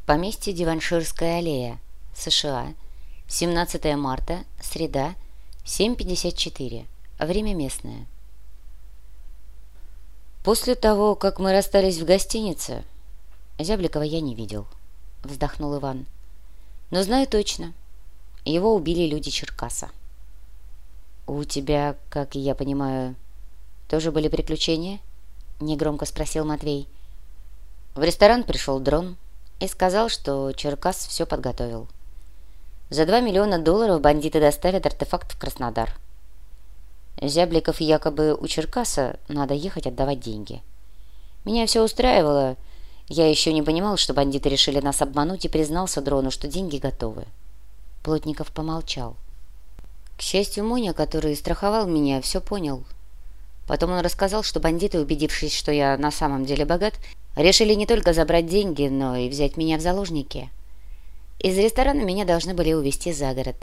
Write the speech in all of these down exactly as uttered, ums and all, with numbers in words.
Поместье Диванширская аллея, США, семнадцатое марта, среда, семь пятьдесят четыре. Время местное. После того, как мы расстались в гостинице, Зябликова я не видел, вздохнул Иван. Но знаю точно, его убили люди Черкаса. У тебя, как я понимаю, тоже были приключения? Негромко спросил Матвей. В ресторан пришел дрон и сказал, что Черкас все подготовил. За два миллиона долларов бандиты доставят артефакт в Краснодар. Зябликов якобы у Черкаса, надо ехать отдавать деньги. Меня все устраивало. Я еще не понимал, что бандиты решили нас обмануть, и признался дрону, что деньги готовы. Плотников помолчал. К счастью, Моня, который страховал меня, все понял. Потом он рассказал, что бандиты, убедившись, что я на самом деле богат, решили не только забрать деньги, но и взять меня в заложники. Из ресторана меня должны были увезти за город.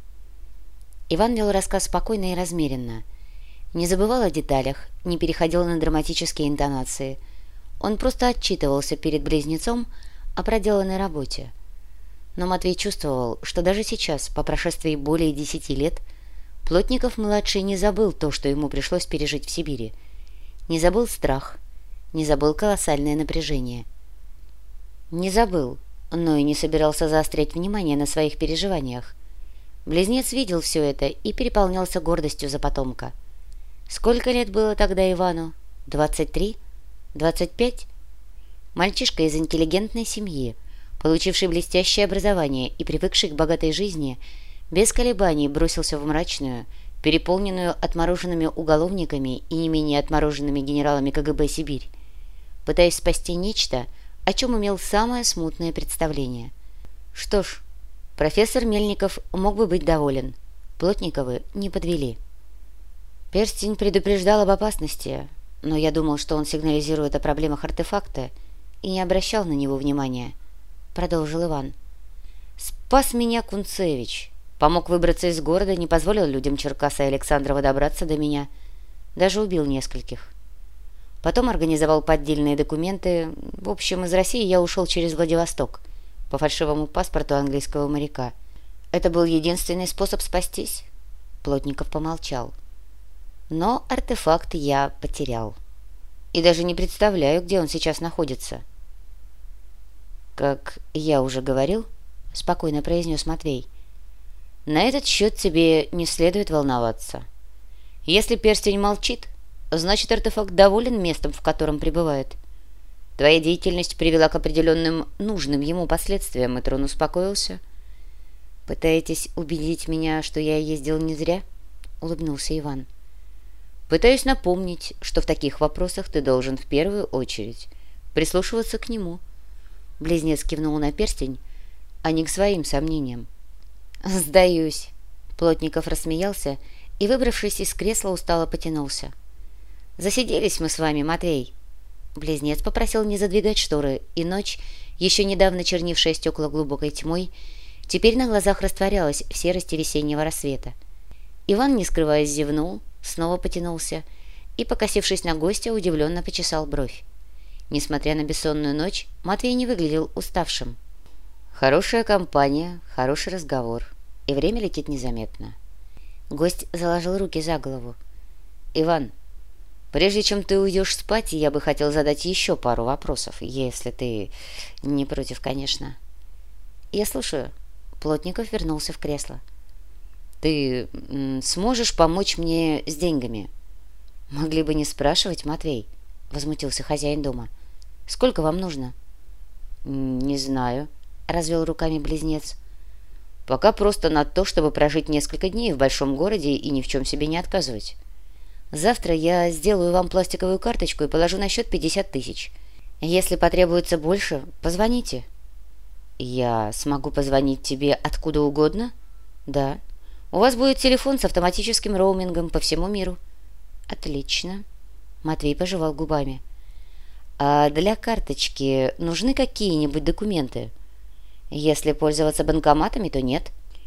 Иван вел рассказ спокойно и размеренно. Не забывал о деталях, не переходил на драматические интонации. Он просто отчитывался перед близнецом о проделанной работе. Но Матвей чувствовал, что даже сейчас, по прошествии более десяти лет, Плотников-младший не забыл то, что ему пришлось пережить в Сибири. Не забыл страх, не забыл колоссальное напряжение. Не забыл, но и не собирался заострять внимание на своих переживаниях. Близнец видел все это и переполнялся гордостью за потомка. Сколько лет было тогда Ивану? Двадцать три? Двадцать пять? Мальчишка из интеллигентной семьи, получивший блестящее образование и привыкший к богатой жизни, без колебаний бросился в мрачную, переполненную отмороженными уголовниками и не менее отмороженными генералами КГБ Сибирь, пытаясь спасти нечто, о чем имел самое смутное представление. Что ж, профессор Мельников мог бы быть доволен. Плотниковы не подвели. Перстень предупреждал об опасности, но я думал, что он сигнализирует о проблемах артефакта, и не обращал на него внимания, продолжил Иван. Спас меня Кунцевич, помог выбраться из города, не позволил людям Черкаса и Александрова добраться до меня, даже убил нескольких. Потом организовал поддельные документы. В общем, из России я ушел через Владивосток по фальшивому паспорту английского моряка. Это был единственный способ спастись. Плотников помолчал. Но артефакт я потерял. И даже не представляю, где он сейчас находится. Как я уже говорил, спокойно произнес Матвей, на этот счет тебе не следует волноваться. Если перстень молчит, значит, артефакт доволен местом, в котором пребывает. Твоя деятельность привела к определенным нужным ему последствиям, и трон успокоился. «Пытаетесь убедить меня, что я ездил не зря?» — улыбнулся Иван. «Пытаюсь напомнить, что в таких вопросах ты должен в первую очередь прислушиваться к нему». Близнец кивнул на перстень, а не к своим сомнениям. «Сдаюсь!» — Плотников рассмеялся и, выбравшись из кресла, устало потянулся. «Засиделись мы с вами, Матвей!» Близнец попросил не задвигать шторы, и ночь, еще недавно чернившая стекла глубокой тьмой, теперь на глазах растворялась в серости весеннего рассвета. Иван, не скрываясь, зевнул, снова потянулся и, покосившись на гостя, удивленно почесал бровь. Несмотря на бессонную ночь, Матвей не выглядел уставшим. Хорошая компания, хороший разговор, и время летит незаметно. Гость заложил руки за голову. «Иван, прежде чем ты уйдешь спать, я бы хотел задать еще пару вопросов, если ты не против, конечно». «Я слушаю». Плотников вернулся в кресло. «Ты м, сможешь помочь мне с деньгами?» «Могли бы не спрашивать, Матвей», — возмутился хозяин дома. «Сколько вам нужно?» «Не знаю», — развел руками близнец. «Пока просто на то, чтобы прожить несколько дней в большом городе и ни в чем себе не отказывать. Завтра я сделаю вам пластиковую карточку и положу на счет пятьдесят тысяч. Если потребуется больше, позвоните». «Я смогу позвонить тебе откуда угодно?» «Да. У вас будет телефон с автоматическим роумингом по всему миру». «Отлично». Матвей пожевал губами. «А для карточки нужны какие-нибудь документы? Если пользоваться банкоматами, то нет».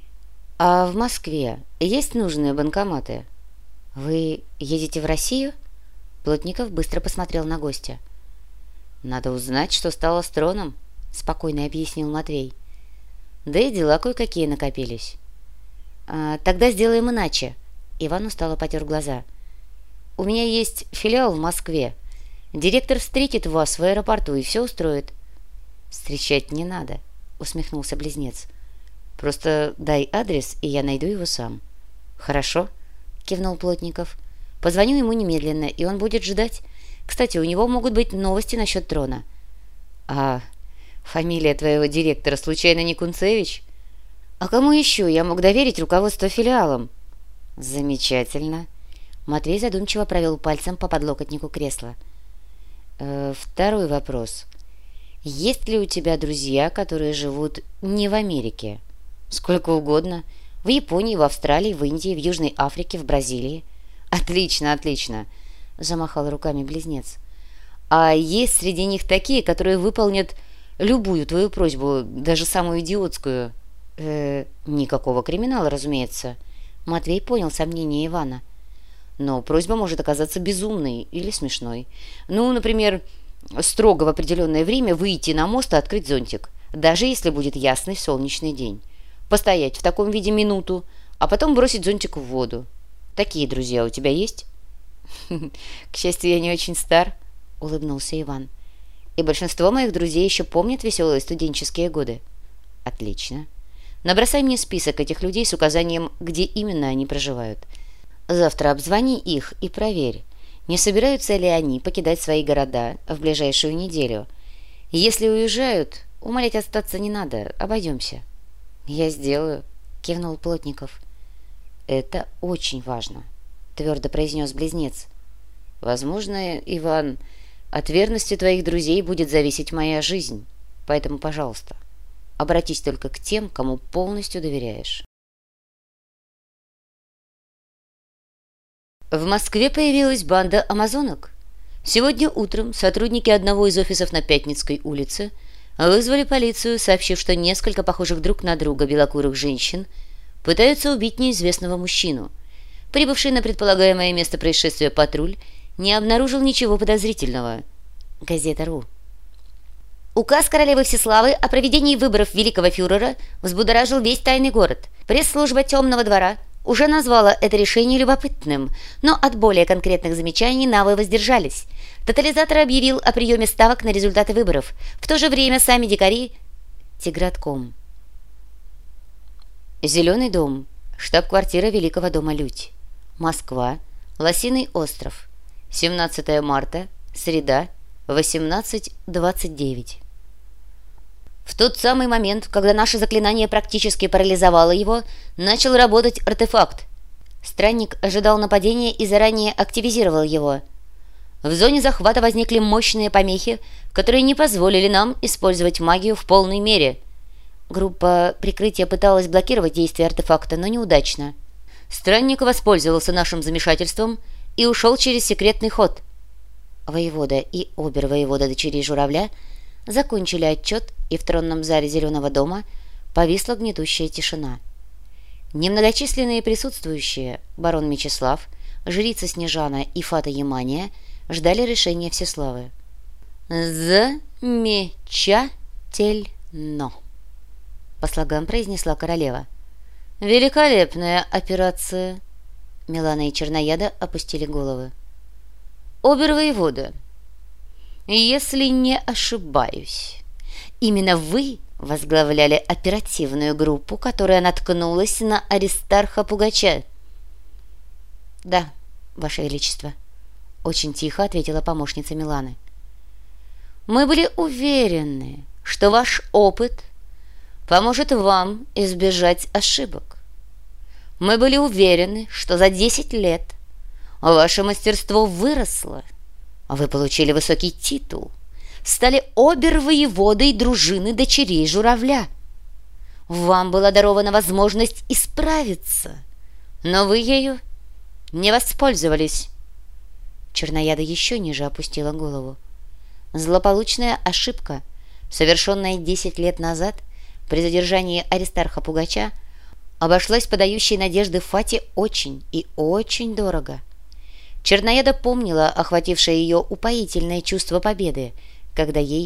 «А в Москве есть нужные банкоматы?» «Вы едете в Россию?» Плотников быстро посмотрел на гостя. «Надо узнать, что стало с троном», — спокойно объяснил Матвей. Да и дела кое-какие накопились. А, тогда сделаем иначе. Иван устало потер глаза. У меня есть филиал в Москве. Директор встретит вас в аэропорту и все устроит. Встречать не надо, усмехнулся близнец. Просто дай адрес, и я найду его сам. Хорошо, кивнул Плотников. Позвоню ему немедленно, и он будет ждать. Кстати, у него могут быть новости насчет трона. А фамилия твоего директора случайно не Кунцевич? А кому еще я мог доверить руководство филиалом? Замечательно. Матвей задумчиво провел пальцем по подлокотнику кресла. Э, второй вопрос. Есть ли у тебя друзья, которые живут не в Америке? Сколько угодно. В Японии, в Австралии, в Индии, в Южной Африке, в Бразилии. Отлично, отлично, замахал руками близнец. А есть среди них такие, которые выполнят любую твою просьбу, даже самую идиотскую? Э, никакого криминала, разумеется. Матвей понял сомнения Ивана. Но просьба может оказаться безумной или смешной. Ну, например, строго в определенное время выйти на мост и открыть зонтик, даже если будет ясный солнечный день. Постоять в таком виде минуту, а потом бросить зонтик в воду. Такие друзья у тебя есть? К счастью, я не очень стар, улыбнулся Иван. И большинство моих друзей еще помнят веселые студенческие годы. Отлично. Набросай мне список этих людей с указанием, где именно они проживают. Завтра обзвони их и проверь, не собираются ли они покидать свои города в ближайшую неделю. Если уезжают, умолять остаться не надо, обойдемся. Я сделаю, кивнул Плотников. Это очень важно, твердо произнес близнец. Возможно, Иван, от верности твоих друзей будет зависеть моя жизнь, поэтому, пожалуйста, обратись только к тем, кому полностью доверяешь. В Москве появилась банда амазонок. Сегодня утром сотрудники одного из офисов на Пятницкой улице вызвали полицию, сообщив, что несколько похожих друг на друга белокурых женщин пытаются убить неизвестного мужчину. Прибывший на предполагаемое место происшествия патруль не обнаружил ничего подозрительного. Газета.ру. Указ королевы Всеславы о проведении выборов великого фюрера взбудоражил весь тайный город. Пресс-служба Темного двора уже назвала это решение любопытным, но от более конкретных замечаний навы воздержались. Тотализатор объявил о приеме ставок на результаты выборов. В то же время сами дикари... Тигратком. Зеленый дом. Штаб-квартира Великого дома Людь. Москва. Лосиный остров. семнадцатое марта. Среда. восемнадцать двадцать девять. В тот самый момент, когда наше заклинание практически парализовало его, начал работать артефакт. Странник ожидал нападения и заранее активизировал его. В зоне захвата возникли мощные помехи, которые не позволили нам использовать магию в полной мере. Группа прикрытия пыталась блокировать действие артефакта, но неудачно. Странник воспользовался нашим замешательством и ушел через секретный ход. Воевода и обер-воевода дочерей журавля закончили отчет, и в тронном зале Зеленого дома повисла гнетущая тишина. Немногочисленные присутствующие, барон Мечислав, жрица Снежана и фата Ямания, ждали решения Всеславы. «Замечательно!» по слогам произнесла королева. «Великолепная операция!» Милана и Чернояда опустили головы. «Обер-воевода, если не ошибаюсь, именно вы возглавляли оперативную группу, которая наткнулась на Аристарха Пугача?» «Да, Ваше Величество», — очень тихо ответила помощница Миланы. «Мы были уверены, что ваш опыт поможет вам избежать ошибок. Мы были уверены, что за десять лет ваше мастерство выросло, а вы получили высокий титул, стали обер-воеводой дружины дочерей журавля. Вам была дарована возможность исправиться, но вы ею не воспользовались». Чернояда еще ниже опустила голову. Злополучная ошибка, совершенная десять лет назад при задержании Аристарха Пугача, обошлась подающей надежды Фате очень и очень дорого. Чернояда помнила охватившее ее упоительное чувство победы, когда ей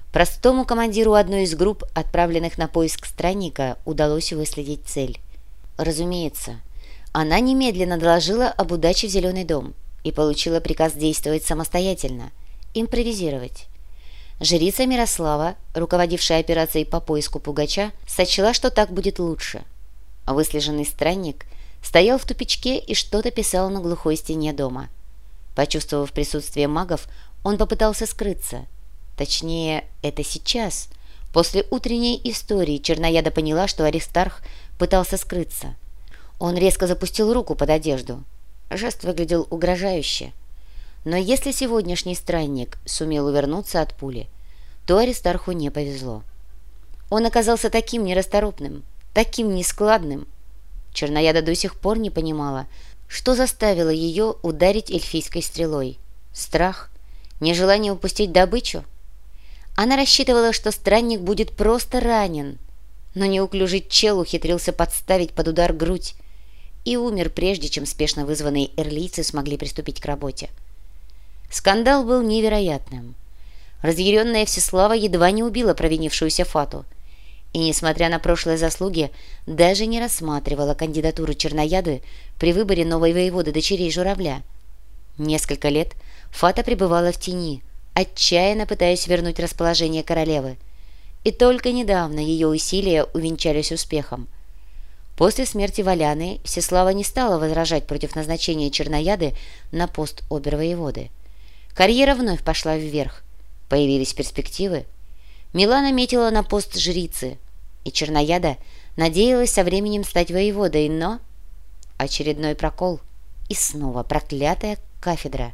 Простому командиру одной из групп, отправленных на поиск странника, удалось выследить цель. Разумеется, она немедленно доложила об удаче в Зеленый дом и получила приказ действовать самостоятельно, импровизировать. Жрица Мирослава, руководившая операцией по поиску пугача, сочла, что так будет лучше. Выслеженный странник стоял в тупичке и что-то писал на глухой стене дома. Почувствовав присутствие магов, он попытался скрыться. Точнее, это сейчас, после утренней истории, Чернояда поняла, что Аристарх пытался скрыться. Он резко запустил руку под одежду. Жест выглядел угрожающе. Но если сегодняшний странник сумел увернуться от пули, то Аристарху не повезло. Он оказался таким нерасторопным, таким нескладным. Чернояда до сих пор не понимала, что заставило ее ударить эльфийской стрелой. Страх? Нежелание упустить добычу? Она рассчитывала, что странник будет просто ранен, но неуклюжий чел ухитрился подставить под удар грудь и умер, прежде чем спешно вызванные эрлийцы смогли приступить к работе. Скандал был невероятным. Разъяренная Всеслава едва не убила провинившуюся Фату, и, несмотря на прошлые заслуги, даже не рассматривала кандидатуру Чернояды при выборе новой воеводы дочерей Журавля. Несколько лет Фата пребывала в тени, отчаянно пытаясь вернуть расположение королевы, и только недавно ее усилия увенчались успехом. После смерти Валяны Всеслава не стала возражать против назначения Чернояды на пост обер-воеводы. Карьера вновь пошла вверх, появились перспективы. Милана метила на пост жрицы, и Чернояда надеялась со временем стать воеводой, но... Очередной прокол, и снова проклятая кафедра.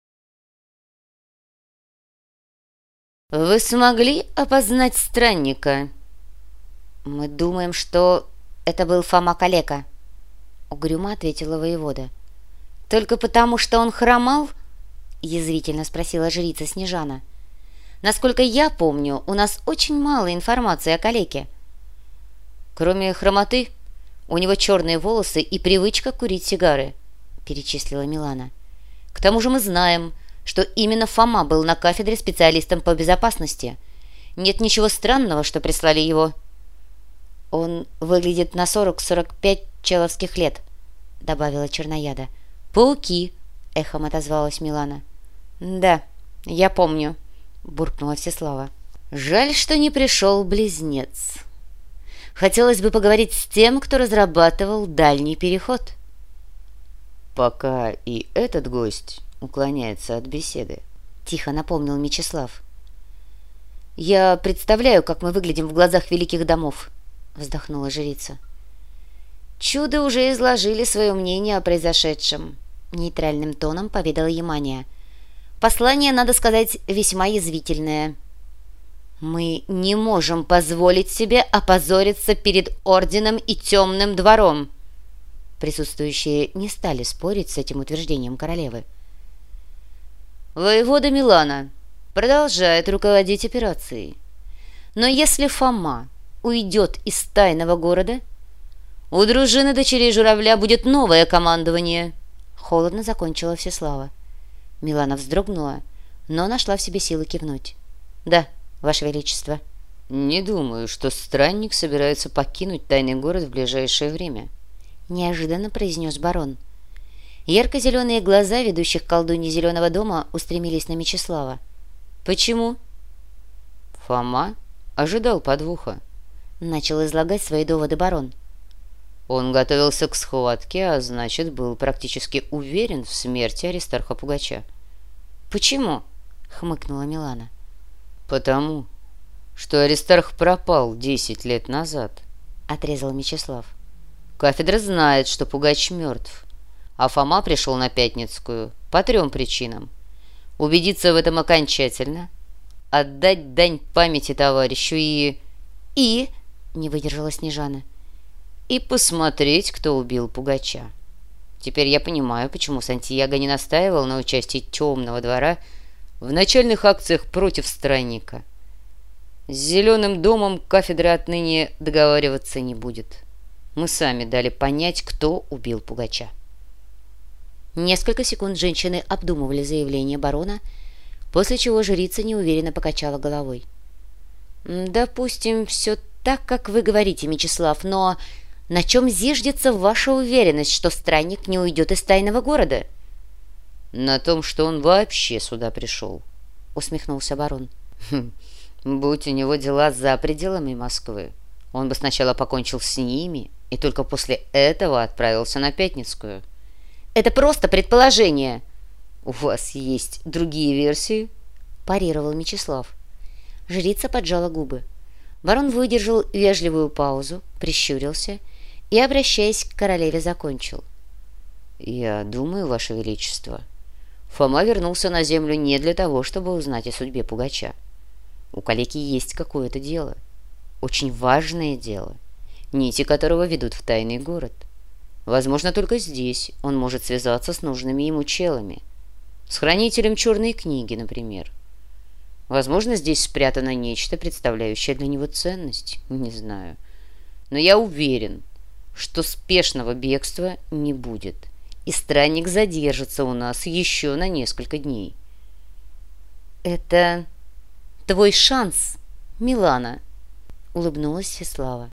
«Вы смогли опознать странника?» «Мы думаем, что это был Фома Калека», — угрюмо ответила воевода. «Только потому, что он хромал?» — язвительно спросила жрица Снежана. «Насколько я помню, у нас очень мало информации о Калеке». «Кроме хромоты, у него черные волосы и привычка курить сигары», — перечислила Милана. «К тому же мы знаем, что именно Фома был на кафедре специалистом по безопасности. Нет ничего странного, что прислали его». «Он выглядит на сорок-сорок пять человских лет», — добавила Чернояда. «Пауки», — эхом отозвалась Милана. «Да, я помню», — буркнула Всеслава. «Жаль, что не пришел близнец. Хотелось бы поговорить с тем, кто разрабатывал дальний переход». «Пока и этот гость уклоняется от беседы», — тихо напомнил Мечислав. «Я представляю, как мы выглядим в глазах великих домов», — вздохнула жрица. «Чудо уже изложили свое мнение о произошедшем», — нейтральным тоном поведала Ямания. «Послание, надо сказать, весьма язвительное. Мы не можем позволить себе опозориться перед Орденом и Темным двором». Присутствующие не стали спорить с этим утверждением королевы. «Воевода Милана продолжает руководить операцией. Но если Фома уйдет из тайного города, у дружины дочерей Журавля будет новое командование», — холодно закончила Всеслава. Милана вздрогнула, но нашла в себе силы кивнуть. «Да, Ваше Величество». «Не думаю, что странник собирается покинуть тайный город в ближайшее время», — неожиданно произнес барон. Ярко-зеленые глаза ведущих к колдуньи Зеленого дома устремились на Мечислава. «Почему?» «Фома ожидал подвоха», — начал излагать свои доводы барон. «Он готовился к схватке, а значит, был практически уверен в смерти Аристарха Пугача». «Почему?» — хмыкнула Милана. «Потому что Аристарх пропал десять лет назад», — отрезал Мечислав. «Кафедра знает, что Пугач мертв, а Фома пришел на Пятницкую по трем причинам. Убедиться в этом окончательно, отдать дань памяти товарищу и... и... не выдержала Снежана. И посмотреть, кто убил Пугача. Теперь я понимаю, почему Сантьяго не настаивал на участии Темного двора в начальных акциях против странника. С Зеленым домом кафедра отныне договариваться не будет. Мы сами дали понять, кто убил Пугача». Несколько секунд женщины обдумывали заявление барона, после чего жрица неуверенно покачала головой. «Допустим, все так, как вы говорите, Мечислав, но на чем зиждется ваша уверенность, что странник не уйдет из тайного города?» «На том, что он вообще сюда пришел», — усмехнулся барон. «Хм, будь у него дела за пределами Москвы, он бы сначала покончил с ними и только после этого отправился на Пятницкую». «Это просто предположение». «У вас есть другие версии?» — парировал Мечислав. Жрица поджала губы. Барон выдержал вежливую паузу, прищурился и, обращаясь к королеве, закончил. «Я думаю, Ваше Величество, Фома вернулся на землю не для того, чтобы узнать о судьбе Пугача. У калеки есть какое-то дело, очень важное дело, нити которого ведут в тайный город. Возможно, только здесь он может связаться с нужными ему челами, с хранителем черной книги, например. Возможно, здесь спрятано нечто, представляющее для него ценность, не знаю. Но я уверен, что спешного бегства не будет, и странник задержится у нас еще на несколько дней». «Это твой шанс, Милана», — улыбнулась Всеслава.